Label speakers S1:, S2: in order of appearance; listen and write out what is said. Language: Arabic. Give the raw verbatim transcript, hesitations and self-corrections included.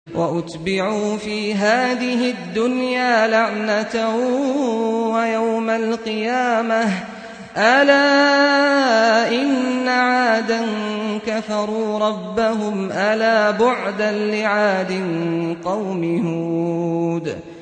S1: وَأُتْبِعُوا فِي هَٰذِهِ الدُّنْيَا لَعْنَةً وَيَوْمَ الْقِيَامَةِ ۗ أَلَا إِنَّ عَادًا كَفَرُوا رَبَّهُمْ ۗ أَلَا بُعْدًا لِّعَادٍ قَوْمِ هُودٍ